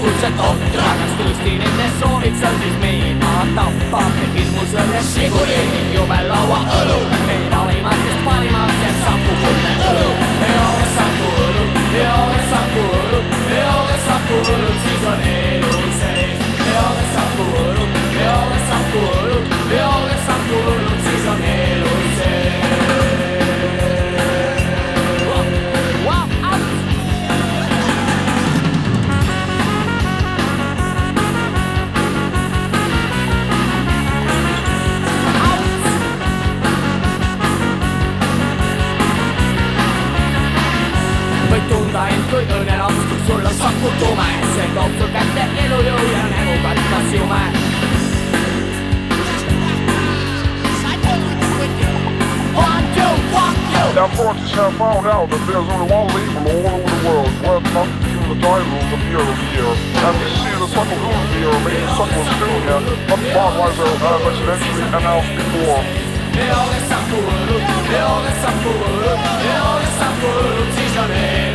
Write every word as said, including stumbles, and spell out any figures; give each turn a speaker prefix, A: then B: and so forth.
A: õudselt otra. Kas tõesti nende sooviks on siis meid maha tappa? Need hirmus õnnes Žiguli ning jube laua õlu. Meil parimatest parimaks jääb Saku kuldne õlu. Ei ole Saku õlu, ei ole Saku õlu, ei ole Saku õlu, siis on elu sees. Ei ole Saku õlu, ei ole Saku õlu, ei ole Saku õlu, siis on elu sees. Võid tunda end kui õnnelaps, kui sul on Saku tume. See toob sul kätte elujõu ja nägu kattas jume.
B: Now scientists have found out that there's only one label all over the world worth enough to give the title of the beer of the year. And this year the Saku Goose beer made in Saku, Estonia, but Budweiser has accidentally announced before.
A: Ei ole Saku õlu, ei ole Saku õlu, ei ole Saku õlu, siis on elu.